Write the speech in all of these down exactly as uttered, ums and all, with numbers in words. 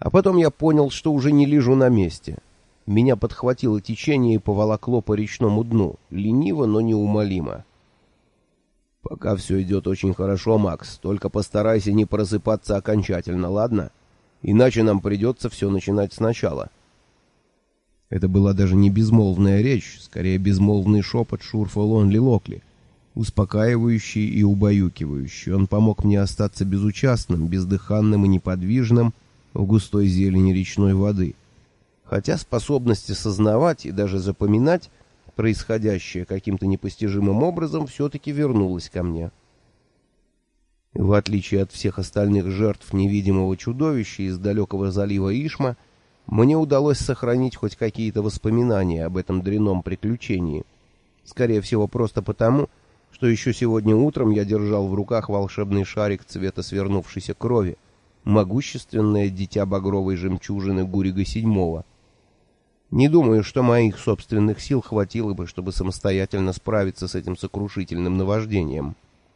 А потом я понял, что уже не лежу на месте. Меня подхватило течение и поволокло по речному дну, лениво, но неумолимо. «Пока все идет очень хорошо, Макс, только постарайся не просыпаться окончательно, ладно? Иначе нам придется все начинать сначала». Это была даже не безмолвная речь, скорее безмолвный шепот Шурфа Лонли Локли, успокаивающий и убаюкивающий. Он помог мне остаться безучастным, бездыханным и неподвижным в густой зелени речной воды. Хотя способность осознавать и даже запоминать происходящее каким-то непостижимым образом все-таки вернулась ко мне. В отличие от всех остальных жертв невидимого чудовища из далекого залива Ишма, мне удалось сохранить хоть какие-то воспоминания об этом дрянном приключении. Скорее всего, просто потому, что еще сегодня утром я держал в руках волшебный шарик цвета свернувшейся крови, могущественное дитя багровой жемчужины Гурига седьмого. Не думаю, что моих собственных сил хватило бы, чтобы самостоятельно справиться с этим сокрушительным наваждением.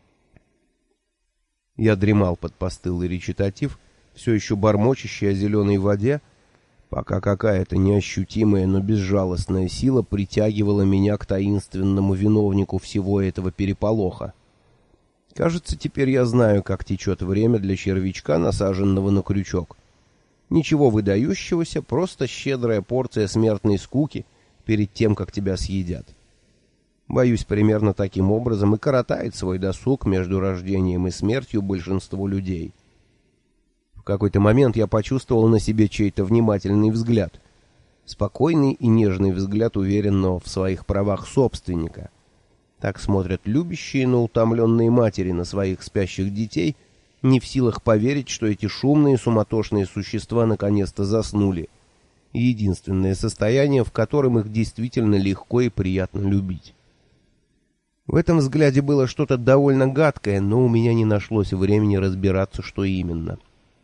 Я дремал под постылый речитатив, все еще бормочащий о зеленой воде, пока какая-то неощутимая, но безжалостная сила притягивала меня к таинственному виновнику всего этого переполоха. Кажется, теперь я знаю, как течет время для червячка, насаженного на крючок. Ничего выдающегося, просто щедрая порция смертной скуки перед тем, как тебя съедят. Боюсь, примерно таким образом и коротает свой досуг между рождением и смертью большинству людей. В какой-то момент я почувствовал на себе чей-то внимательный взгляд. Спокойный и нежный взгляд уверенного в своих правах собственника. Так смотрят любящие, но утомленные матери на своих спящих детей, не в силах поверить, что эти шумные, суматошные существа наконец-то заснули. И единственное состояние, в котором их действительно легко и приятно любить. В этом взгляде было что-то довольно гадкое, но у меня не нашлось времени разбираться, что именно.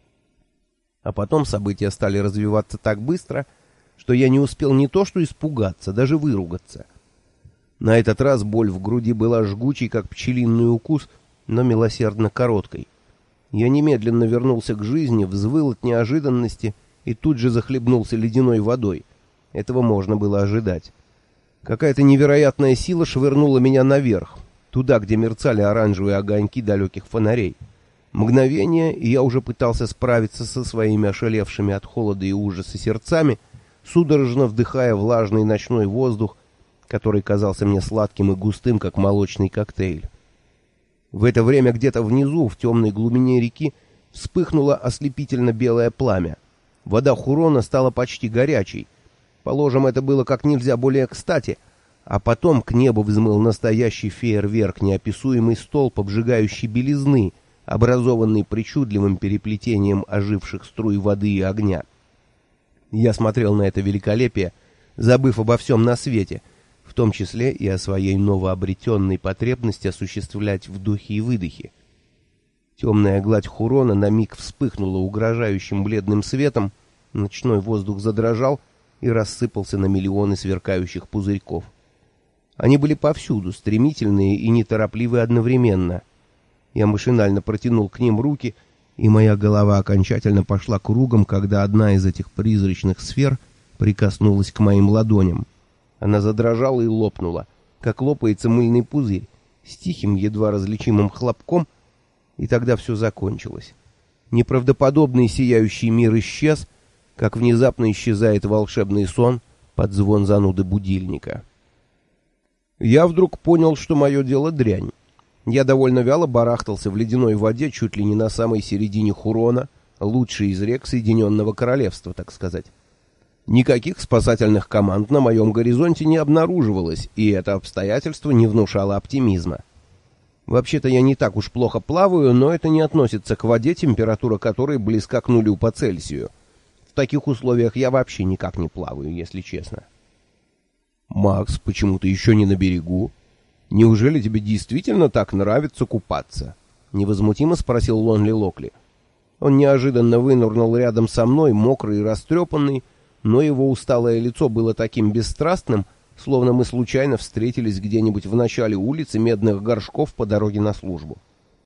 А потом события стали развиваться так быстро, что я не успел не то что испугаться, даже выругаться. На этот раз боль в груди была жгучей, как пчелиный укус, но милосердно короткой. Я немедленно вернулся к жизни, взвыл от неожиданности и тут же захлебнулся ледяной водой. Этого можно было ожидать. Какая-то невероятная сила швырнула меня наверх, туда, где мерцали оранжевые огоньки далеких фонарей. Мгновение, и я уже пытался справиться со своими ошалевшими от холода и ужаса сердцами, судорожно вдыхая влажный ночной воздух, который казался мне сладким и густым, как молочный коктейль. В это время где-то внизу, в темной глубине реки, вспыхнуло ослепительно белое пламя. Вода Хурона стала почти горячей. Положим, это было как нельзя более кстати, а потом к небу взмыл настоящий фейерверк, неописуемый столб обжигающей белизны, образованный причудливым переплетением оживших струй воды и огня. Я смотрел на это великолепие, забыв обо всем на свете, в том числе и о своей новообретенной потребности осуществлять вдохи и выдохи. Темная гладь Хурона на миг вспыхнула угрожающим бледным светом, ночной воздух задрожал и рассыпался на миллионы сверкающих пузырьков. Они были повсюду, стремительные и неторопливые одновременно. Я машинально протянул к ним руки, и моя голова окончательно пошла кругом, когда одна из этих призрачных сфер прикоснулась к моим ладоням. Она задрожала и лопнула, как лопается мыльный пузырь, с тихим, едва различимым хлопком, и тогда все закончилось. Неправдоподобный сияющий мир исчез, как внезапно исчезает волшебный сон под звон зануды будильника. Я вдруг понял, что мое дело дрянь. Я довольно вяло барахтался в ледяной воде чуть ли не на самой середине Хурона, лучшей из рек Соединенного Королевства, так сказать. Никаких спасательных команд на моем горизонте не обнаруживалось, и это обстоятельство не внушало оптимизма. Вообще-то я не так уж плохо плаваю, но это не относится к воде, температура которой близка к нулю по Цельсию. В таких условиях я вообще никак не плаваю, если честно. «Макс, почему ты еще не на берегу? Неужели тебе действительно так нравится купаться?» — невозмутимо спросил Лонли Локли. Он неожиданно вынырнул рядом со мной, мокрый и растрепанный, но его усталое лицо было таким бесстрастным, словно мы случайно встретились где-нибудь в начале улицы Медных Горшков по дороге на службу.